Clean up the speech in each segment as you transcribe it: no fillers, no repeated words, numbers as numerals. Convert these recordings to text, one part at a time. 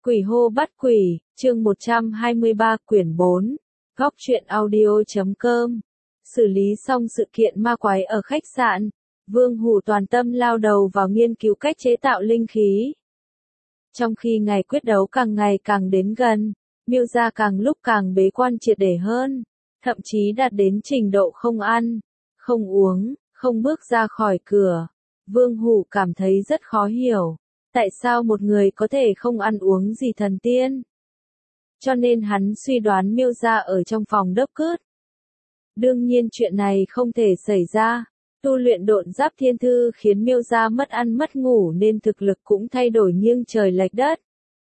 Quỷ hô bắt quỷ, chương 123 quyển 4, góc truyện audio.com. Xử lý xong sự kiện ma quái ở khách sạn, Vương Hủ toàn tâm lao đầu vào nghiên cứu cách chế tạo linh khí. Trong khi ngày quyết đấu càng ngày càng đến gần, Miêu gia càng lúc càng bế quan triệt để hơn, thậm chí đạt đến trình độ không ăn, không uống, không bước ra khỏi cửa. Vương Hủ cảm thấy rất khó hiểu. Tại sao một người có thể không ăn uống gì thần tiên? Cho nên hắn suy đoán Miêu gia ở trong phòng đốc cứt. Đương nhiên chuyện này không thể xảy ra. Tu luyện độn giáp thiên thư khiến Miêu gia mất ăn mất ngủ nên thực lực cũng thay đổi nghiêng trời lệch đất.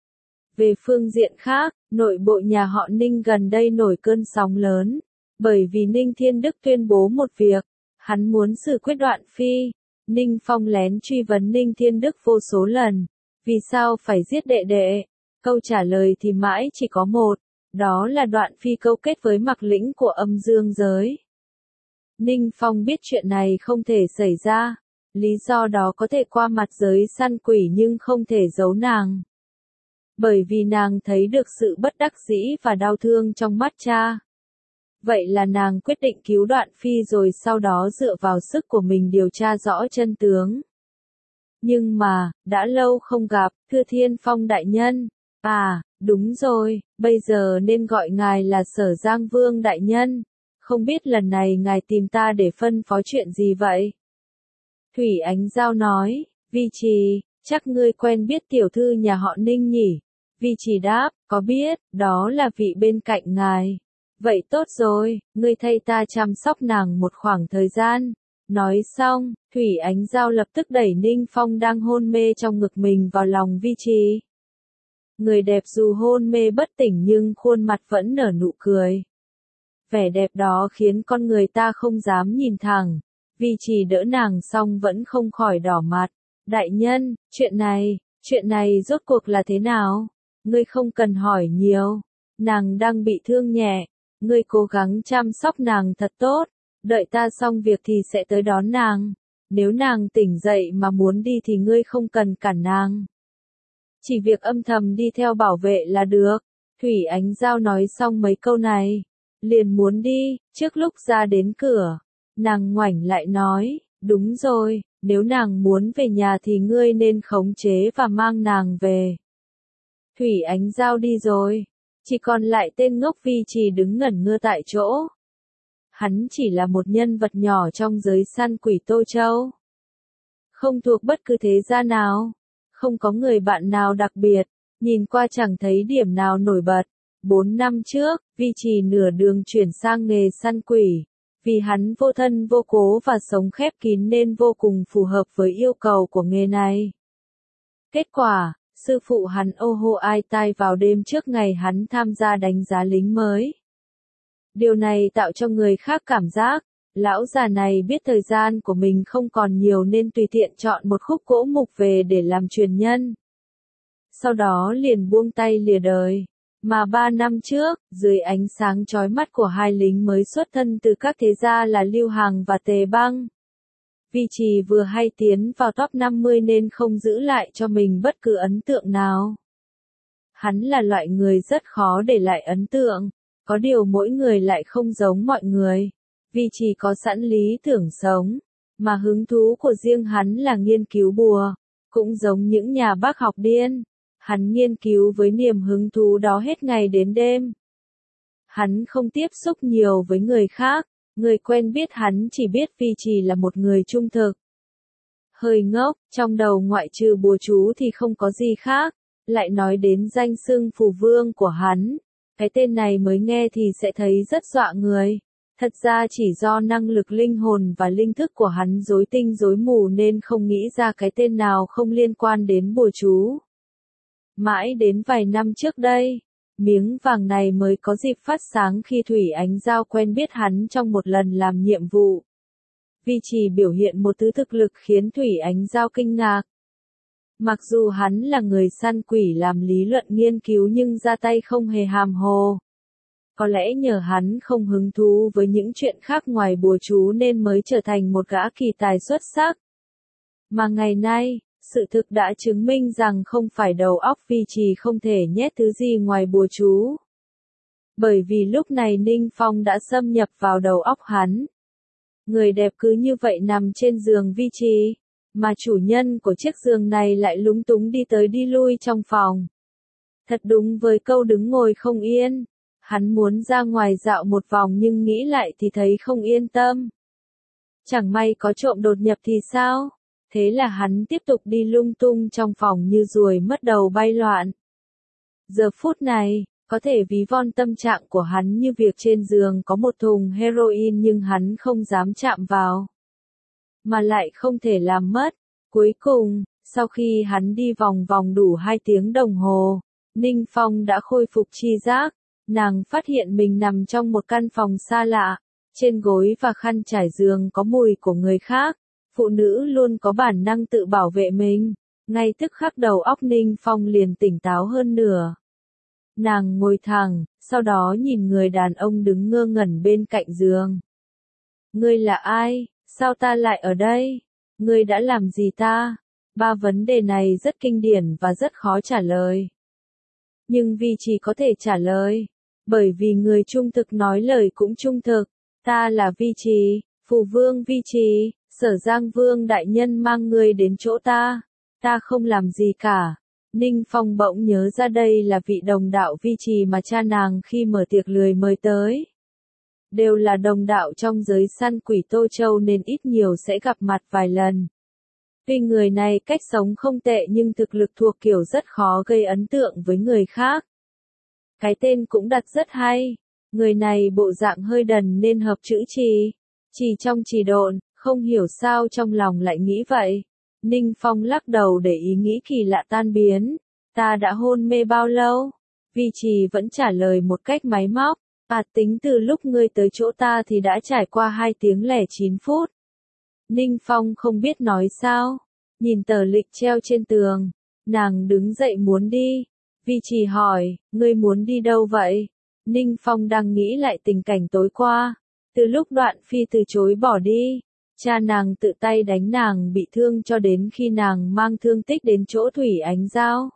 Về phương diện khác, nội bộ nhà họ Ninh gần đây nổi cơn sóng lớn, bởi vì Ninh Thiên Đức tuyên bố một việc, hắn muốn xử quyết Đoạn Phi. Ninh Phong lén truy vấn Ninh Thiên Đức vô số lần, vì sao phải giết đệ đệ? Câu trả lời thì mãi chỉ có một, đó là Đoạn Phi câu kết với Mạc Lĩnh của âm dương giới. Ninh Phong biết chuyện này không thể xảy ra, lý do đó có thể qua mặt giới săn quỷ nhưng không thể giấu nàng. Bởi vì nàng thấy được sự bất đắc dĩ và đau thương trong mắt cha. Vậy là nàng quyết định cứu Đoạn Phi rồi sau đó dựa vào sức của mình điều tra rõ chân tướng. Nhưng mà, đã lâu không gặp, thưa Thiên Phong đại nhân. À, đúng rồi, bây giờ nên gọi ngài là Sở Giang Vương đại nhân. Không biết lần này ngài tìm ta để phân phó chuyện gì vậy? Thủy Ánh Giao nói, Vi Trì, chắc ngươi quen biết tiểu thư nhà họ Ninh nhỉ? Vi Trì đáp, có biết, đó là vị bên cạnh ngài. Vậy tốt rồi, ngươi thay ta chăm sóc nàng một khoảng thời gian. Nói xong, Thủy Ánh Giao lập tức đẩy Ninh Phong đang hôn mê trong ngực mình vào lòng Vi Trì. Người đẹp dù hôn mê bất tỉnh nhưng khuôn mặt vẫn nở nụ cười. Vẻ đẹp đó khiến con người ta không dám nhìn thẳng. Vi Trì đỡ nàng xong vẫn không khỏi đỏ mặt. Đại nhân, chuyện này rốt cuộc là thế nào? Ngươi không cần hỏi nhiều. Nàng đang bị thương nhẹ. Ngươi cố gắng chăm sóc nàng thật tốt, đợi ta xong việc thì sẽ tới đón nàng. Nếu nàng tỉnh dậy mà muốn đi thì ngươi không cần cản nàng. Chỉ việc âm thầm đi theo bảo vệ là được. Thủy Ánh Giao nói xong mấy câu này, liền muốn đi, trước lúc ra đến cửa. Nàng ngoảnh lại nói, đúng rồi, nếu nàng muốn về nhà thì ngươi nên khống chế và mang nàng về. Thủy Ánh Giao đi rồi. Chỉ còn lại tên ngốc Vi Trì đứng ngẩn ngơ tại chỗ. Hắn chỉ là một nhân vật nhỏ trong giới săn quỷ Tô Châu. Không thuộc bất cứ thế gia nào. Không có người bạn nào đặc biệt. Nhìn qua chẳng thấy điểm nào nổi bật. 4 năm trước, Vi Trì nửa đường chuyển sang nghề săn quỷ. Vì hắn vô thân vô cố và sống khép kín nên vô cùng phù hợp với yêu cầu của nghề này. Kết quả, sư phụ hắn ô hô ai tai vào đêm trước ngày hắn tham gia đánh giá lính mới. Điều này tạo cho người khác cảm giác, lão già này biết thời gian của mình không còn nhiều nên tùy tiện chọn một khúc gỗ mục về để làm truyền nhân. Sau đó liền buông tay lìa đời. Mà 3 năm trước, dưới ánh sáng chói mắt của hai lính mới xuất thân từ các thế gia là Lưu Hằng và Tề Băng. Vi Trì vừa hay tiến vào top 50 nên không giữ lại cho mình bất cứ ấn tượng nào. Hắn là loại người rất khó để lại ấn tượng, có điều mỗi người lại không giống mọi người. Vi Trì có sẵn lý tưởng sống, mà hứng thú của riêng hắn là nghiên cứu bùa, cũng giống những nhà bác học điên. Hắn nghiên cứu với niềm hứng thú đó hết ngày đến đêm. Hắn không tiếp xúc nhiều với người khác. Người quen biết hắn chỉ biết Vi Trì là một người trung thực. Hơi ngốc, trong đầu ngoại trừ bùa chú thì không có gì khác. Lại nói đến danh xưng phù vương của hắn. Cái tên này mới nghe thì sẽ thấy rất dọa người. Thật ra chỉ do năng lực linh hồn và linh thức của hắn rối tinh rối mù nên không nghĩ ra cái tên nào không liên quan đến bùa chú. Mãi đến vài năm trước đây, miếng vàng này mới có dịp phát sáng khi Thủy Ánh Giao quen biết hắn trong một lần làm nhiệm vụ. Vi Trì biểu hiện một thứ thực lực khiến Thủy Ánh Giao kinh ngạc. Mặc dù hắn là người săn quỷ làm lý luận nghiên cứu nhưng ra tay không hề hàm hồ. Có lẽ nhờ hắn không hứng thú với những chuyện khác ngoài bùa chú nên mới trở thành một gã kỳ tài xuất sắc. Mà ngày nay, Sự thực đã chứng minh rằng không phải đầu óc Vi Trì không thể nhét thứ gì ngoài bùa chú. Bởi vì lúc này Ninh Phong đã xâm nhập vào đầu óc hắn. Người đẹp cứ như vậy nằm trên giường Vi Trì, mà chủ nhân của chiếc giường này lại lúng túng đi tới đi lui trong phòng. Thật đúng với câu đứng ngồi không yên. Hắn muốn ra ngoài dạo một vòng nhưng nghĩ lại thì thấy không yên tâm. Chẳng may có trộm đột nhập thì sao? Thế là hắn tiếp tục đi lung tung trong phòng như ruồi mất đầu bay loạn. Giờ phút này, có thể ví von tâm trạng của hắn như việc trên giường có một thùng heroin nhưng hắn không dám chạm vào. Mà lại không thể làm mất. Cuối cùng, sau khi hắn đi vòng vòng đủ 2 tiếng đồng hồ, Ninh Phong đã khôi phục tri giác. Nàng phát hiện mình nằm trong một căn phòng xa lạ. Trên gối và khăn trải giường có mùi của người khác. Phụ nữ luôn có bản năng tự bảo vệ mình. Ngay tức khắc đầu óc Ninh Phong liền tỉnh táo hơn nửa. Nàng ngồi thẳng, sau đó nhìn người đàn ông đứng ngơ ngẩn bên cạnh giường. Ngươi là ai? Sao ta lại ở đây? Ngươi đã làm gì ta? 3 vấn đề này rất kinh điển và rất khó trả lời. Nhưng Vi Trì có thể trả lời. Bởi vì người trung thực nói lời cũng trung thực. Ta là Vi Trì, Phù Vương Vi Trì, Sở Giang Vương đại nhân mang ngươi đến chỗ ta. Ta không làm gì cả. Ninh Phong bỗng nhớ ra đây là vị đồng đạo Vi Trì mà cha nàng khi mở tiệc lười mời tới. Đều là đồng đạo trong giới săn quỷ Tô Châu nên ít nhiều sẽ gặp mặt vài lần. Tuy người này cách sống không tệ nhưng thực lực thuộc kiểu rất khó gây ấn tượng với người khác. Cái tên cũng đặt rất hay. Người này bộ dạng hơi đần nên hợp chữ Trì. Trì trong trì độn, không hiểu sao trong lòng lại nghĩ vậy. Ninh Phong lắc đầu để ý nghĩ kỳ lạ tan biến. Ta đã hôn mê bao lâu? Vi Trì vẫn trả lời một cách máy móc. Tính từ lúc ngươi tới chỗ ta thì đã trải qua 2 tiếng lẻ 9 phút. Ninh Phong không biết nói sao. Nhìn tờ lịch treo trên tường. Nàng đứng dậy muốn đi. Vi Trì hỏi, ngươi muốn đi đâu vậy? Ninh Phong đang nghĩ lại tình cảnh tối qua. Từ lúc Đoạn Phi từ chối bỏ đi. Cha nàng tự tay đánh nàng bị thương cho đến khi nàng mang thương tích đến chỗ Thủy Ánh Giao.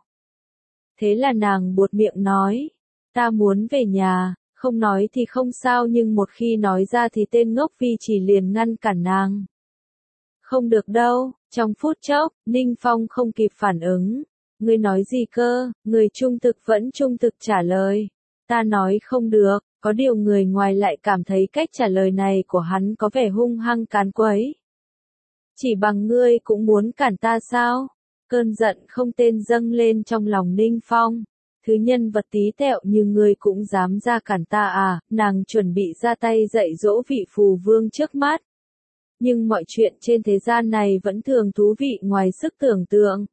Thế là nàng buột miệng nói, ta muốn về nhà, không nói thì không sao nhưng một khi nói ra thì tên ngốc Vi Trì liền ngăn cản nàng. Không được đâu, trong phút chốc, Ninh Phong không kịp phản ứng. Ngươi nói gì cơ? Người trung thực vẫn trung thực trả lời. Ta nói không được. Có điều người ngoài lại cảm thấy cách trả lời này của hắn có vẻ hung hăng càn quấy. Chỉ bằng ngươi cũng muốn cản ta sao? Cơn giận không tên dâng lên trong lòng Ninh Phong. Thứ nhân vật tí tẹo như ngươi cũng dám ra cản ta à? Nàng chuẩn bị ra tay dạy dỗ vị phù vương trước mắt. Nhưng mọi chuyện trên thế gian này vẫn thường thú vị ngoài sức tưởng tượng.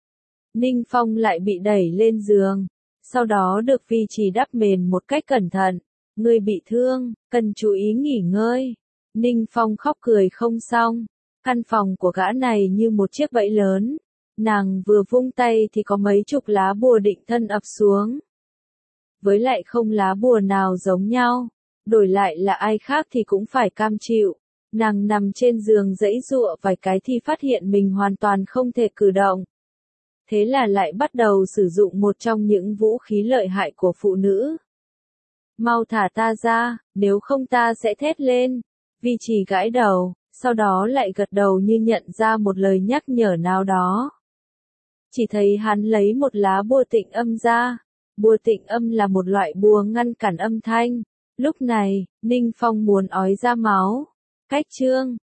Ninh Phong lại bị đẩy lên giường. Sau đó được Vi Trì đắp mền một cách cẩn thận. Ngươi bị thương, cần chú ý nghỉ ngơi. Ninh Phong khóc cười không xong. Căn phòng của gã này như một chiếc bẫy lớn. Nàng vừa vung tay thì có mấy chục lá bùa định thân ập xuống. Với lại không lá bùa nào giống nhau. Đổi lại là ai khác thì cũng phải cam chịu. Nàng nằm trên giường giãy giụa vài cái thì phát hiện mình hoàn toàn không thể cử động. Thế là lại bắt đầu sử dụng một trong những vũ khí lợi hại của phụ nữ. Mau thả ta ra, nếu không ta sẽ thét lên. Vi Trì gãi đầu, sau đó lại gật đầu như nhận ra một lời nhắc nhở nào đó. Chỉ thấy hắn lấy một lá bùa tịnh âm ra. Bùa tịnh âm là một loại bùa ngăn cản âm thanh. Lúc này, Ninh Phong muốn ói ra máu. Cách chương